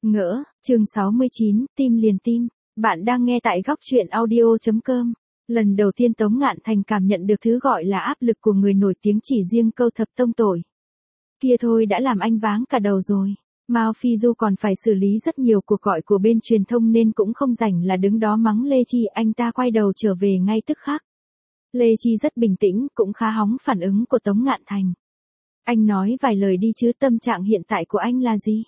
Ngỡ, chương 69, tim liền tim. Bạn đang nghe tại góc chuyện audio.com. Lần đầu tiên Tống Ngạn Thành cảm nhận được thứ gọi là áp lực của người nổi tiếng chỉ riêng câu thập tông tội. Kia thôi đã làm anh váng cả đầu rồi. Mao Phi Du còn phải xử lý rất nhiều cuộc gọi của bên truyền thông nên cũng không rảnh là đứng đó mắng Lê Chi, anh ta quay đầu trở về ngay tức khắc. Lê Chi rất bình tĩnh, cũng khá hóng phản ứng của Tống Ngạn Thành. Anh nói vài lời đi chứ, tâm trạng hiện tại của anh là gì?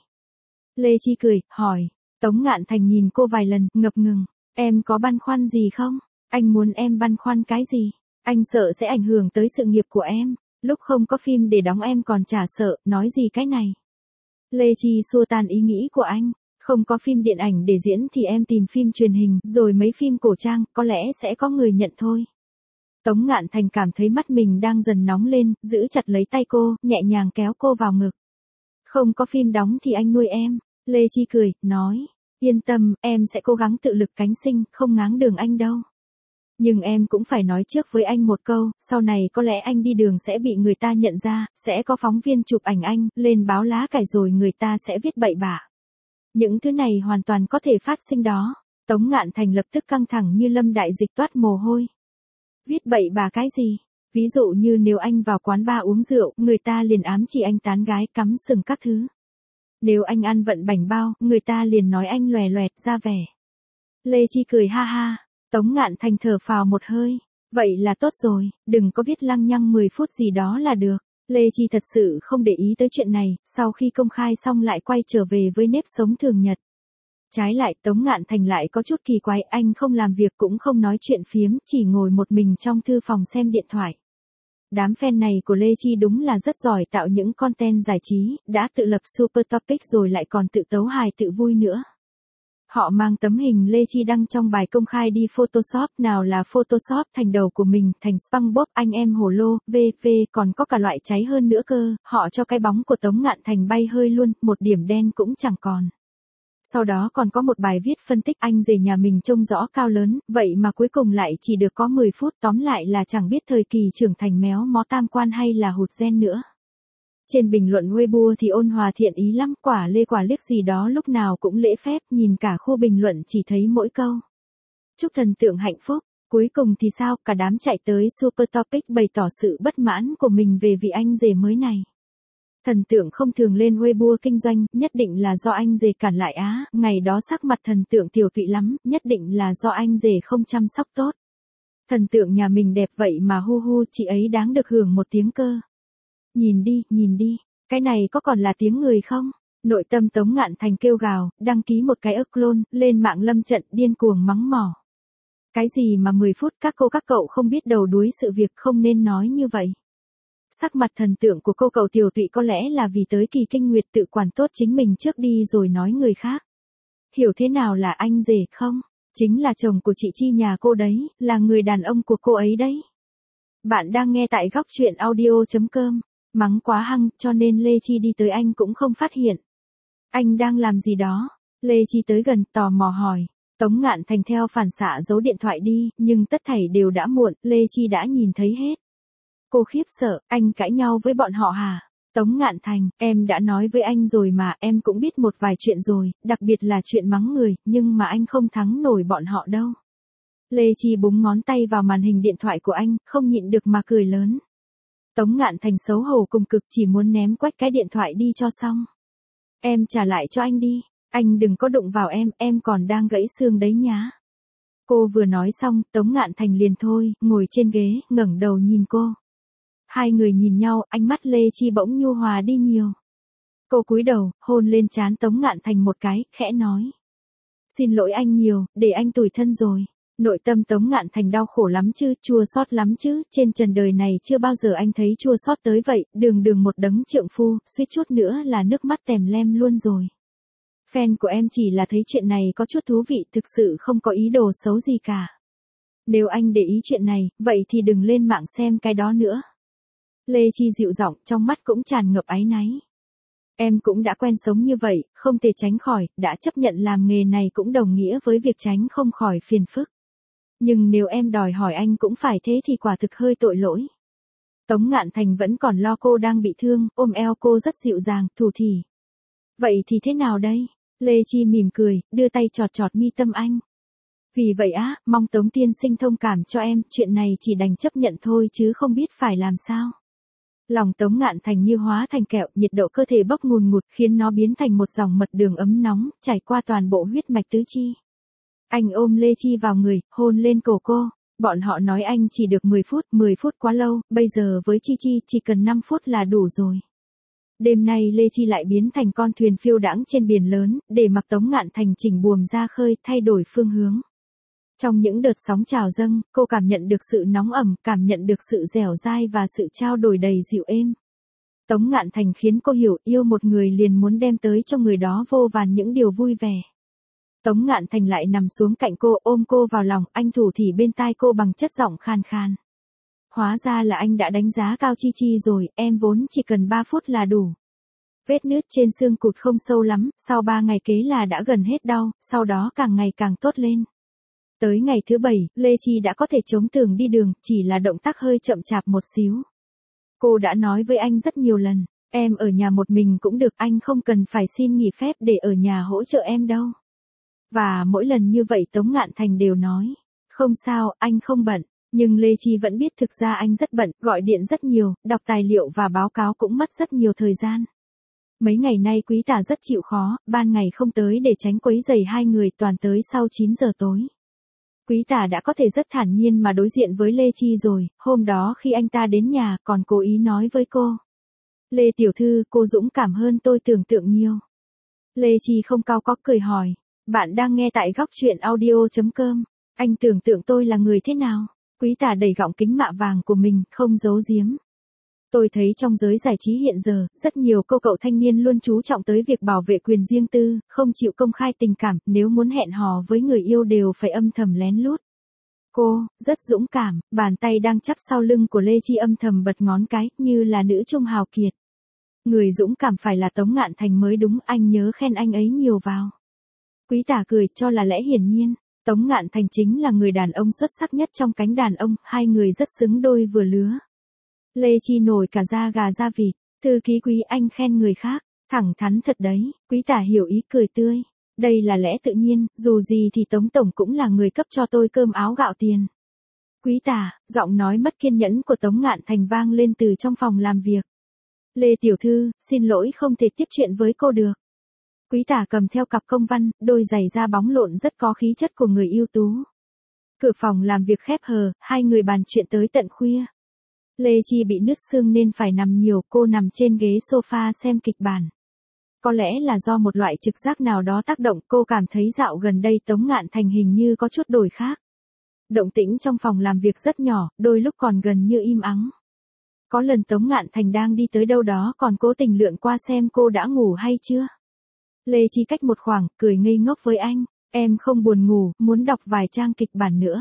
Lê Chi cười, hỏi. Tống Ngạn Thành nhìn cô vài lần, ngập ngừng. Em có băn khoăn gì không? Anh muốn em băn khoăn cái gì? Anh sợ sẽ ảnh hưởng tới sự nghiệp của em. Lúc không có phim để đóng em còn chả sợ, nói gì cái này? Lê Chi xua tan ý nghĩ của anh. Không có phim điện ảnh để diễn thì em tìm phim truyền hình, rồi mấy phim cổ trang, có lẽ sẽ có người nhận thôi. Tống Ngạn Thành cảm thấy mắt mình đang dần nóng lên, giữ chặt lấy tay cô, nhẹ nhàng kéo cô vào ngực. Không có phim đóng thì anh nuôi em. Lê Chi cười, nói. Yên tâm, em sẽ cố gắng tự lực cánh sinh, không ngáng đường anh đâu. Nhưng em cũng phải nói trước với anh một câu, sau này có lẽ anh đi đường sẽ bị người ta nhận ra, sẽ có phóng viên chụp ảnh anh, lên báo lá cải rồi người ta sẽ viết bậy bạ. Những thứ này hoàn toàn có thể phát sinh đó. Tống Ngạn Thành lập tức căng thẳng như lâm đại dịch toát mồ hôi. Viết bậy bạ cái gì? Ví dụ như nếu anh vào quán bar uống rượu, người ta liền ám chỉ anh tán gái, cắm sừng các thứ. Nếu anh ăn vận bánh bao, người ta liền nói anh lòe loẹt ra vẻ. Lê Chi cười ha ha. Tống Ngạn Thành thở phào một hơi. Vậy là tốt rồi, đừng có viết lăng nhăng 10 phút gì đó là được. Lê Chi thật sự không để ý tới chuyện này, sau khi công khai xong lại quay trở về với nếp sống thường nhật. Trái lại, Tống Ngạn Thành lại có chút kỳ quái, anh không làm việc cũng không nói chuyện phiếm, chỉ ngồi một mình trong thư phòng xem điện thoại. Đám fan này của Lê Chi đúng là rất giỏi tạo những content giải trí, đã tự lập super topic rồi lại còn tự tấu hài tự vui nữa. Họ mang tấm hình Lê Chi đăng trong bài công khai đi Photoshop, nào là Photoshop thành đầu của mình, thành SpongeBob, anh em hồ lô, v.v. còn có cả loại cháy hơn nữa cơ, họ cho cái bóng của Tống Ngạn Thành bay hơi luôn, một điểm đen cũng chẳng còn. Sau đó còn có một bài viết phân tích anh rể nhà mình trông rõ cao lớn, vậy mà cuối cùng lại chỉ được có 10 phút, tóm lại là chẳng biết thời kỳ trưởng thành méo mó tam quan hay là hụt gen nữa. Trên bình luận Weibo thì ôn hòa thiện ý lắm, quả lê quả liếc gì đó lúc nào cũng lễ phép, nhìn cả khu bình luận chỉ thấy mỗi câu. Chúc thần tượng hạnh phúc. Cuối cùng thì sao, cả đám chạy tới Super Topic bày tỏ sự bất mãn của mình về vị anh rể mới này. Thần tượng không thường lên Weibo kinh doanh, nhất định là do anh rể cản lại á, ngày đó sắc mặt thần tượng tiểu tụy lắm, nhất định là do anh rể không chăm sóc tốt. Thần tượng nhà mình đẹp vậy mà hu hu, chị ấy đáng được hưởng một tiếng cơ. Nhìn đi, cái này có còn là tiếng người không? Nội tâm Tống Ngạn Thành kêu gào, đăng ký một cái clone, lên mạng lâm trận điên cuồng mắng mỏ. Cái gì mà 10 phút, các cô các cậu không biết đầu đuối sự việc, không nên nói như vậy. Sắc mặt thần tượng của cô cậu tiểu tụy có lẽ là vì tới kỳ kinh nguyệt tự quản tốt chính mình trước đi rồi nói người khác. Hiểu thế nào là anh rể không? Chính là chồng của chị Chi nhà cô đấy, là người đàn ông của cô ấy đấy. Bạn đang nghe tại góc chuyện audio.com. Mắng quá hăng, cho nên Lê Chi đi tới anh cũng không phát hiện. Anh đang làm gì đó? Lê Chi tới gần, tò mò hỏi. Tống Ngạn Thành theo phản xạ giấu điện thoại đi, nhưng tất thảy đều đã muộn, Lê Chi đã nhìn thấy hết. Cô khiếp sợ, anh cãi nhau với bọn họ hả? Tống Ngạn Thành, em đã nói với anh rồi mà, em cũng biết một vài chuyện rồi, đặc biệt là chuyện mắng người, nhưng mà anh không thắng nổi bọn họ đâu. Lê Chi búng ngón tay vào màn hình điện thoại của anh, không nhịn được mà cười lớn. Tống Ngạn Thành xấu hổ cùng cực, chỉ muốn ném quách cái điện thoại đi cho xong. Em trả lại cho anh đi, anh đừng có đụng vào em còn đang gãy xương đấy nhá. Cô vừa nói xong, Tống Ngạn Thành liền thôi, ngồi trên ghế, ngẩng đầu nhìn cô. Hai người nhìn nhau, ánh mắt Lê Chi bỗng nhu hòa đi nhiều. Cô cúi đầu, hôn lên trán Tống Ngạn Thành một cái, khẽ nói. Xin lỗi anh nhiều, để anh tủi thân rồi. Nội tâm Tống Ngạn Thành đau khổ lắm chứ, chua xót lắm chứ, trên trần đời này chưa bao giờ anh thấy chua xót tới vậy, đường một đấng trượng phu, suýt chút nữa là nước mắt tèm lem luôn rồi. Fan của em chỉ là thấy chuyện này có chút thú vị, thực sự không có ý đồ xấu gì cả. Nếu anh để ý chuyện này, vậy thì đừng lên mạng xem cái đó nữa. Lê Chi dịu giọng, trong mắt cũng tràn ngập áy náy. Em cũng đã quen sống như vậy, không thể tránh khỏi, đã chấp nhận làm nghề này cũng đồng nghĩa với việc tránh không khỏi phiền phức. Nhưng nếu em đòi hỏi anh cũng phải thế thì quả thực hơi tội lỗi. Tống Ngạn Thành vẫn còn lo cô đang bị thương, ôm eo cô rất dịu dàng, thủ thỉ. Vậy thì thế nào đây? Lê Chi mỉm cười, đưa tay chọt chọt mi tâm anh. Vì vậy á, mong Tống tiên sinh thông cảm cho em, chuyện này chỉ đành chấp nhận thôi chứ không biết phải làm sao. Lòng Tống Ngạn Thành như hóa thành kẹo, nhiệt độ cơ thể bốc ngùn ngụt khiến nó biến thành một dòng mật đường ấm nóng, chảy qua toàn bộ huyết mạch tứ chi. Anh ôm Lê Chi vào người, hôn lên cổ cô. Bọn họ nói anh chỉ được 10 phút quá lâu, bây giờ với Chi Chi chỉ cần 5 phút là đủ rồi. Đêm nay Lê Chi lại biến thành con thuyền phiêu đãng trên biển lớn, để mặc Tống Ngạn Thành chỉnh buồm ra khơi, thay đổi phương hướng. Trong những đợt sóng trào dâng, cô cảm nhận được sự nóng ẩm, cảm nhận được sự dẻo dai và sự trao đổi đầy dịu êm. Tống Ngạn Thành khiến cô hiểu yêu một người liền muốn đem tới cho người đó vô vàn những điều vui vẻ. Tống Ngạn Thành lại nằm xuống cạnh cô, ôm cô vào lòng, anh thủ thỉ bên tai cô bằng chất giọng khan khan. Hóa ra là anh đã đánh giá cao Chi Chi rồi, em vốn chỉ cần 3 phút là đủ. Vết nứt trên xương cụt không sâu lắm, sau 3 ngày kế là đã gần hết đau, sau đó càng ngày càng tốt lên. Tới ngày thứ 7, Lê Chi đã có thể chống tường đi đường, chỉ là động tác hơi chậm chạp một xíu. Cô đã nói với anh rất nhiều lần, em ở nhà một mình cũng được, anh không cần phải xin nghỉ phép để ở nhà hỗ trợ em đâu. Và mỗi lần như vậy Tống Ngạn Thành đều nói, không sao, anh không bận. Nhưng Lê Chi vẫn biết thực ra anh rất bận, gọi điện rất nhiều, đọc tài liệu và báo cáo cũng mất rất nhiều thời gian. Mấy ngày nay Quý Tả rất chịu khó, ban ngày không tới để tránh quấy rầy hai người, toàn tới sau 9 giờ tối. Quý Tả đã có thể rất thản nhiên mà đối diện với Lê Chi rồi, hôm đó khi anh ta đến nhà còn cố ý nói với cô. Lê tiểu thư, cô dũng cảm hơn tôi tưởng tượng nhiều. Lê Chi không cao có cười hỏi, bạn đang nghe tại góc truyện audio.com, anh tưởng tượng tôi là người thế nào? Quý Tả đẩy gọng kính mạ vàng của mình, không giấu giếm. Tôi thấy trong giới giải trí hiện giờ, rất nhiều cô cậu thanh niên luôn chú trọng tới việc bảo vệ quyền riêng tư, không chịu công khai tình cảm, nếu muốn hẹn hò với người yêu đều phải âm thầm lén lút. Cô, rất dũng cảm, bàn tay đang chắp sau lưng của Lê Chi âm thầm bật ngón cái, như là nữ trung hào kiệt. Người dũng cảm phải là Tống Ngạn Thành mới đúng, anh nhớ khen anh ấy nhiều vào. Quý Tả cười, cho là lẽ hiển nhiên. Tống Ngạn Thành chính là người đàn ông xuất sắc nhất trong cánh đàn ông, hai người rất xứng đôi vừa lứa. Lê Chi nổi cả da gà da vịt, thư ký Quý anh khen người khác, thẳng thắn thật đấy, Quý Tả hiểu ý cười tươi. Đây là lẽ tự nhiên, dù gì thì Tống Tổng cũng là người cấp cho tôi cơm áo gạo tiền. Quý Tả, giọng nói mất kiên nhẫn của Tống Ngạn Thành vang lên từ trong phòng làm việc. Lê tiểu thư, xin lỗi không thể tiếp chuyện với cô được. Quý Tả cầm theo cặp công văn, đôi giày da bóng lộn rất có khí chất của người ưu tú. Cửa phòng làm việc khép hờ, hai người bàn chuyện tới tận khuya. Lê Chi bị nứt xương nên phải nằm nhiều, cô nằm trên ghế sofa xem kịch bản. Có lẽ là do một loại trực giác nào đó tác động, cô cảm thấy dạo gần đây Tống Ngạn Thành hình như có chút đổi khác. Động tĩnh trong phòng làm việc rất nhỏ, đôi lúc còn gần như im ắng. Có lần Tống Ngạn Thành đang đi tới đâu đó còn cố tình lượn qua xem cô đã ngủ hay chưa. Lê Chi cách một khoảng, cười ngây ngốc với anh, em không buồn ngủ, muốn đọc vài trang kịch bản nữa.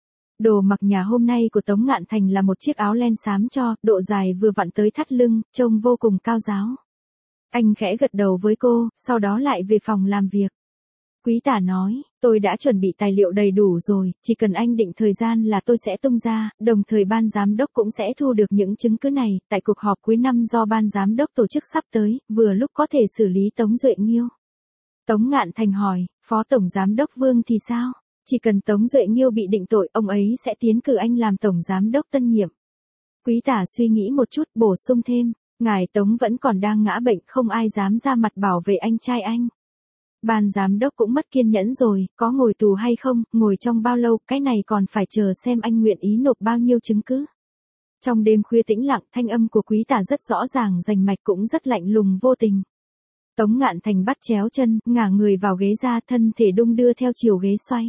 Đồ mặc nhà hôm nay của Tống Ngạn Thành là một chiếc áo len xám cho, độ dài vừa vặn tới thắt lưng, trông vô cùng cao ráo. Anh khẽ gật đầu với cô, sau đó lại về phòng làm việc. Quý Tả nói, tôi đã chuẩn bị tài liệu đầy đủ rồi, chỉ cần anh định thời gian là tôi sẽ tung ra, đồng thời ban giám đốc cũng sẽ thu được những chứng cứ này, tại cuộc họp cuối năm do ban giám đốc tổ chức sắp tới, vừa lúc có thể xử lý Tống Duệ Nghiêu. Tống Ngạn Thành hỏi, Phó Tổng Giám đốc Vương thì sao? Chỉ cần Tống Duệ Nghiêu bị định tội, ông ấy sẽ tiến cử anh làm Tổng Giám đốc tân nhiệm. Quý Tả suy nghĩ một chút, bổ sung thêm, ngài Tống vẫn còn đang ngã bệnh, không ai dám ra mặt bảo vệ anh trai anh. Ban giám đốc cũng mất kiên nhẫn rồi, có ngồi tù hay không, ngồi trong bao lâu, cái này còn phải chờ xem anh nguyện ý nộp bao nhiêu chứng cứ. Trong đêm khuya tĩnh lặng, thanh âm của Quý Tả rất rõ ràng, rành mạch cũng rất lạnh lùng vô tình. Tống Ngạn Thành bắt chéo chân, ngả người vào ghế ra, thân thể đung đưa theo chiều ghế xoay.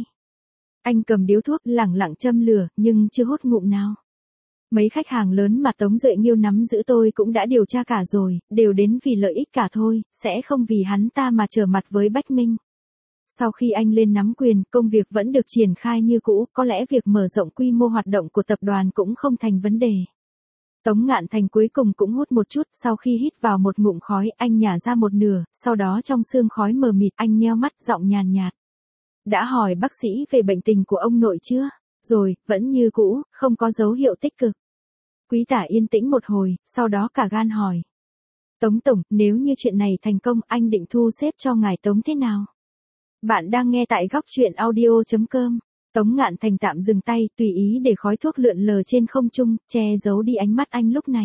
Anh cầm điếu thuốc, lẳng lặng châm lửa, nhưng chưa hút ngụm nào. Mấy khách hàng lớn mà Tống Duệ Nghiêu nắm giữ tôi cũng đã điều tra cả rồi, đều đến vì lợi ích cả thôi, sẽ không vì hắn ta mà trở mặt với Bách Minh. Sau khi anh lên nắm quyền, công việc vẫn được triển khai như cũ, có lẽ việc mở rộng quy mô hoạt động của tập đoàn cũng không thành vấn đề. Tống Ngạn Thành cuối cùng cũng hút một chút, sau khi hít vào một ngụm khói, anh nhả ra một nửa, sau đó trong sương khói mờ mịt, anh nheo mắt, giọng nhàn nhạt. Đã hỏi bác sĩ về bệnh tình của ông nội chưa? Rồi, vẫn như cũ, không có dấu hiệu tích cực. Quý Tả yên tĩnh một hồi, sau đó cả gan hỏi. Tống Tổng, nếu như chuyện này thành công, anh định thu xếp cho ngài Tống thế nào? Bạn đang nghe tại góc chuyện audio.com. Tống Ngạn Thành tạm dừng tay, tùy ý để khói thuốc lượn lờ trên không trung, che giấu đi ánh mắt anh lúc này.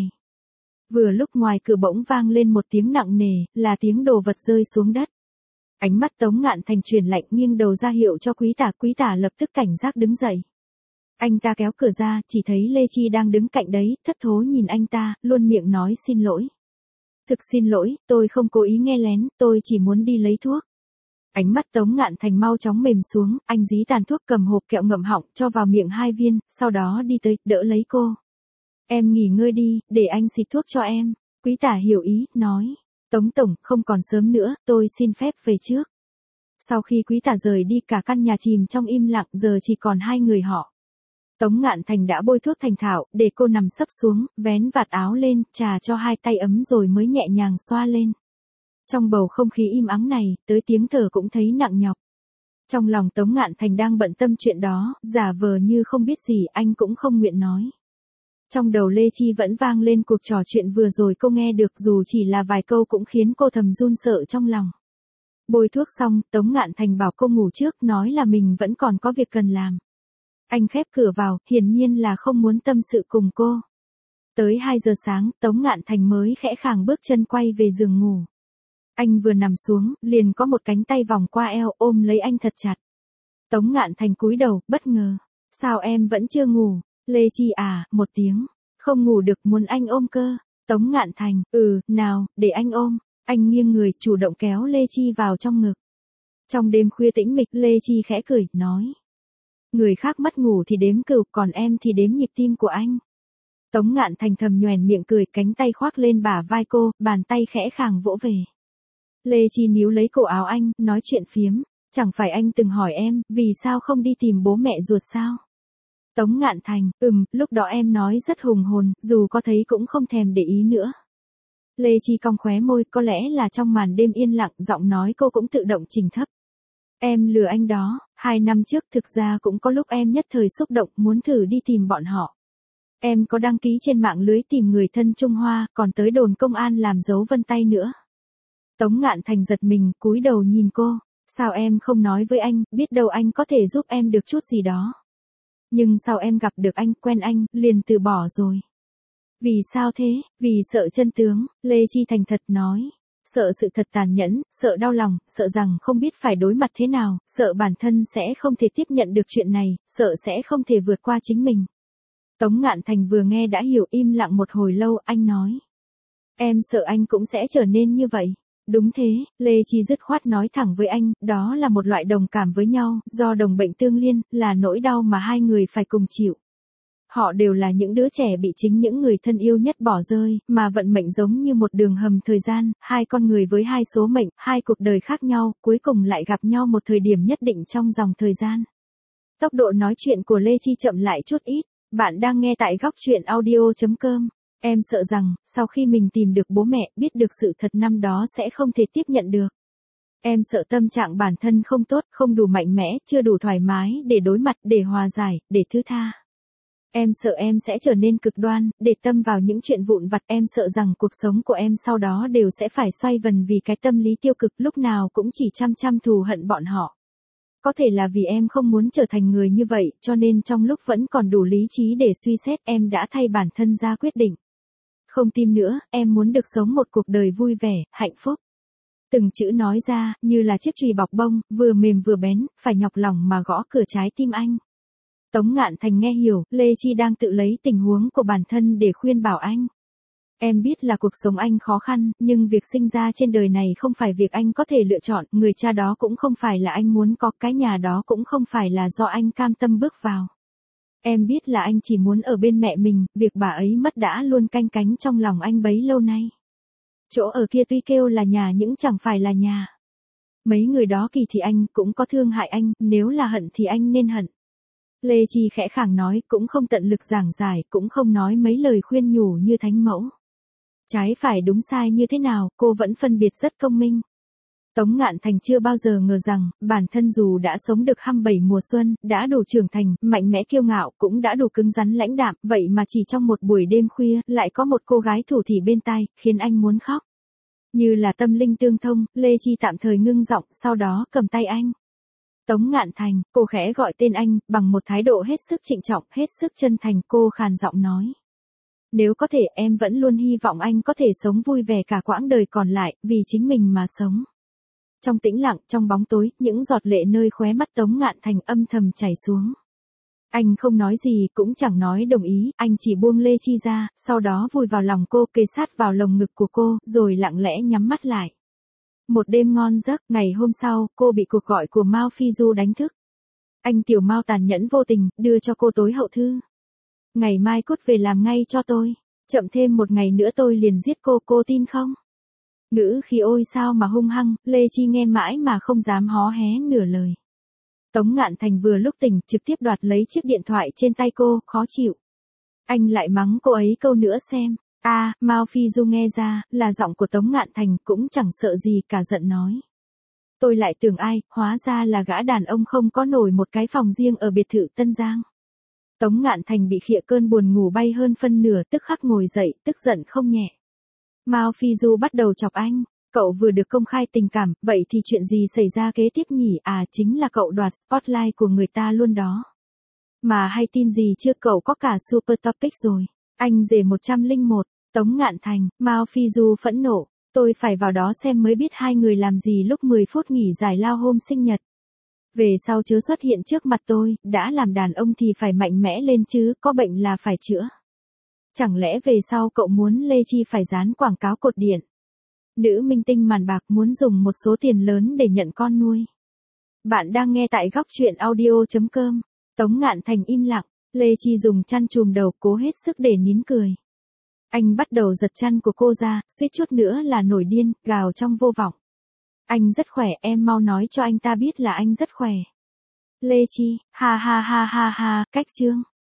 Vừa lúc ngoài cửa bỗng vang lên một tiếng nặng nề, là tiếng đồ vật rơi xuống đất. Ánh mắt Tống Ngạn Thành chuyển lạnh, nghiêng đầu ra hiệu cho quý tả lập tức cảnh giác đứng dậy. Anh ta kéo cửa ra, chỉ thấy Lê Chi đang đứng cạnh đấy, thất thố nhìn anh ta, luôn miệng nói xin lỗi. Thực xin lỗi, tôi không cố ý nghe lén, tôi chỉ muốn đi lấy thuốc. Ánh mắt Tống Ngạn Thành mau chóng mềm xuống, anh dí tàn thuốc cầm hộp kẹo ngậm họng cho vào miệng 2 viên, sau đó đi tới, đỡ lấy cô. Em nghỉ ngơi đi, để anh xịt thuốc cho em. Quý tả hiểu ý, nói. Tống Tổng, không còn sớm nữa, tôi xin phép về trước. Sau khi quý tả rời đi, cả căn nhà chìm trong im lặng, giờ chỉ còn 2 người họ. Tống Ngạn Thành đã bôi thuốc thành thạo, để cô nằm sấp xuống, vén vạt áo lên, trà cho 2 tay ấm rồi mới nhẹ nhàng xoa lên. Trong bầu không khí im ắng này, tới tiếng thở cũng thấy nặng nhọc. Trong lòng Tống Ngạn Thành đang bận tâm chuyện đó, giả vờ như không biết gì, anh cũng không nguyện nói. Trong đầu Lê Chi vẫn vang lên cuộc trò chuyện vừa rồi cô nghe được, dù chỉ là vài câu cũng khiến cô thầm run sợ trong lòng. Bôi thuốc xong, Tống Ngạn Thành bảo cô ngủ trước, nói là mình vẫn còn có việc cần làm. Anh khép cửa vào, hiển nhiên là không muốn tâm sự cùng cô. Tới 2 giờ sáng, Tống Ngạn Thành mới khẽ khàng bước chân quay về giường ngủ. Anh vừa nằm xuống, liền có một cánh tay vòng qua eo ôm lấy anh thật chặt. Tống Ngạn Thành cúi đầu, bất ngờ. Sao em vẫn chưa ngủ? Lê Chi à, một tiếng. Không ngủ được, muốn anh ôm cơ. Tống Ngạn Thành, nào, để anh ôm. Anh nghiêng người, chủ động kéo Lê Chi vào trong ngực. Trong đêm khuya tĩnh mịch, Lê Chi khẽ cười, nói. Người khác mất ngủ thì đếm cừu, còn em thì đếm nhịp tim của anh. Tống Ngạn Thành thầm nhoẻn miệng cười, cánh tay khoác lên bả vai cô, bàn tay khẽ khàng vỗ về. Lê Chi níu lấy cổ áo anh, nói chuyện phiếm. Chẳng phải anh từng hỏi em, vì sao không đi tìm bố mẹ ruột sao? Tống Ngạn Thành, lúc đó em nói rất hùng hồn, dù có thấy cũng không thèm để ý nữa. Lê Chi cong khóe môi, có lẽ là trong màn đêm yên lặng, giọng nói cô cũng tự động chỉnh thấp. Em lừa anh đó, 2 năm trước thực ra cũng có lúc em nhất thời xúc động muốn thử đi tìm bọn họ. Em có đăng ký trên mạng lưới tìm người thân Trung Hoa, còn tới đồn công an làm dấu vân tay nữa. Tống Ngạn Thành giật mình, cúi đầu nhìn cô. Sao em không nói với anh, biết đâu anh có thể giúp em được chút gì đó. Nhưng sao em gặp được anh, quen anh, liền từ bỏ rồi. Vì sao thế? Vì sợ chân tướng, Lê Chi thành thật nói. Sợ sự thật tàn nhẫn, sợ đau lòng, sợ rằng không biết phải đối mặt thế nào, sợ bản thân sẽ không thể tiếp nhận được chuyện này, sợ sẽ không thể vượt qua chính mình. Tống Ngạn Thành vừa nghe đã hiểu, im lặng một hồi lâu, anh nói. Em sợ anh cũng sẽ trở nên như vậy. Đúng thế, Lê Chi dứt khoát nói thẳng với anh, đó là một loại đồng cảm với nhau, do đồng bệnh tương liên, là nỗi đau mà 2 người phải cùng chịu. Họ đều là những đứa trẻ bị chính những người thân yêu nhất bỏ rơi, mà vận mệnh giống như một đường hầm thời gian, 2 con người với 2 số mệnh, 2 cuộc đời khác nhau, cuối cùng lại gặp nhau một thời điểm nhất định trong dòng thời gian. Tốc độ nói chuyện của Lê Chi chậm lại chút ít, bạn đang nghe tại góc chuyện audio.com. Em sợ rằng, sau khi mình tìm được bố mẹ, biết được sự thật năm đó sẽ không thể tiếp nhận được. Em sợ tâm trạng bản thân không tốt, không đủ mạnh mẽ, chưa đủ thoải mái để đối mặt, để hòa giải, để thứ tha. Em sợ em sẽ trở nên cực đoan, để tâm vào những chuyện vụn vặt. Em sợ rằng cuộc sống của em sau đó đều sẽ phải xoay vần vì cái tâm lý tiêu cực, lúc nào cũng chỉ chăm thù hận bọn họ. Có thể là vì em không muốn trở thành người như vậy, cho nên trong lúc vẫn còn đủ lý trí để suy xét, em đã thay bản thân ra quyết định. Không tim nữa, em muốn được sống một cuộc đời vui vẻ, hạnh phúc. Từng chữ nói ra, như là chiếc chùy bọc bông, vừa mềm vừa bén, phải nhọc lòng mà gõ cửa trái tim anh. Tống Ngạn Thành nghe hiểu, Lê Chi đang tự lấy tình huống của bản thân để khuyên bảo anh. Em biết là cuộc sống anh khó khăn, nhưng việc sinh ra trên đời này không phải việc anh có thể lựa chọn, người cha đó cũng không phải là anh muốn có, cái nhà đó cũng không phải là do anh cam tâm bước vào. Em biết là anh chỉ muốn ở bên mẹ mình, việc bà ấy mất đã luôn canh cánh trong lòng anh bấy lâu nay. Chỗ ở kia tuy kêu là nhà nhưng chẳng phải là nhà. Mấy người đó kỳ thì anh cũng có thương hại anh, nếu là hận thì anh nên hận. Lê Chi khẽ khàng nói, cũng không tận lực giảng giải, cũng không nói mấy lời khuyên nhủ như thánh mẫu. Trái phải đúng sai như thế nào, cô vẫn phân biệt rất công minh. Tống Ngạn Thành chưa bao giờ ngờ rằng, bản thân dù đã sống được 27 mùa xuân, đã đủ trưởng thành, mạnh mẽ kiêu ngạo, cũng đã đủ cứng rắn lãnh đạm, vậy mà chỉ trong một buổi đêm khuya, lại có một cô gái thủ thỉ bên tai, khiến anh muốn khóc. Như là tâm linh tương thông, Lê Chi tạm thời ngưng giọng, sau đó cầm tay anh. Tống Ngạn Thành, cô khẽ gọi tên anh, bằng một thái độ hết sức trịnh trọng, hết sức chân thành, cô khàn giọng nói. Nếu có thể em vẫn luôn hy vọng anh có thể sống vui vẻ cả quãng đời còn lại, vì chính mình mà sống. Trong tĩnh lặng, trong bóng tối, những giọt lệ nơi khóe mắt Tống Ngạn Thành âm thầm chảy xuống. Anh không nói gì, cũng chẳng nói đồng ý, anh chỉ buông Lê Chi ra, sau đó vùi vào lòng cô, kề sát vào lồng ngực của cô, rồi lặng lẽ nhắm mắt lại. Một đêm ngon giấc, ngày hôm sau, cô bị cuộc gọi của Mao Phi Du đánh thức. Anh Tiểu Mao tàn nhẫn vô tình, đưa cho cô tối hậu thư. Ngày mai cút về làm ngay cho tôi. Chậm thêm một ngày nữa tôi liền giết cô tin không? Ngữ khí ôi sao mà hung hăng, Lê Chi nghe mãi mà không dám hó hé nửa lời. Tống Ngạn Thành vừa lúc tỉnh, trực tiếp đoạt lấy chiếc điện thoại trên tay cô, khó chịu. Anh lại mắng cô ấy câu nữa xem. Mao Phi Du nghe ra, là giọng của Tống Ngạn Thành, cũng chẳng sợ gì cả, giận nói. Tôi lại tưởng ai, hóa ra là gã đàn ông không có nổi một cái phòng riêng ở biệt thự Tân Giang. Tống Ngạn Thành bị khịa cơn buồn ngủ bay hơn phân nửa, tức khắc ngồi dậy, tức giận không nhẹ. Mao Phi Du bắt đầu chọc anh. Cậu vừa được công khai tình cảm, vậy thì chuyện gì xảy ra kế tiếp nhỉ? Chính là cậu đoạt spotlight của người ta luôn đó. Mà hay tin gì chưa, cậu có cả Super Topic rồi. Anh rể 101, Tống Ngạn Thành, Mao Phi Du phẫn nộ. Tôi phải vào đó xem mới biết hai người làm gì lúc 10 phút nghỉ giải lao hôm sinh nhật. Về sau chớ xuất hiện trước mặt tôi, đã làm đàn ông thì phải mạnh mẽ lên chứ, có bệnh là phải chữa. Chẳng lẽ về sau cậu muốn Lê Chi phải dán quảng cáo cột điện? Nữ minh tinh màn bạc muốn dùng một số tiền lớn để nhận con nuôi. Bạn đang nghe tại góc truyện audio.com. Tống Ngạn Thành im lặng, Lê Chi dùng chăn trùm đầu, cố hết sức để nín cười. Anh bắt đầu giật chăn của cô ra, suýt chút nữa là nổi điên, gào trong vô vọng. Anh rất khỏe, em mau nói cho anh ta biết là anh rất khỏe. Lê Chi, ha ha ha ha ha, cách chương.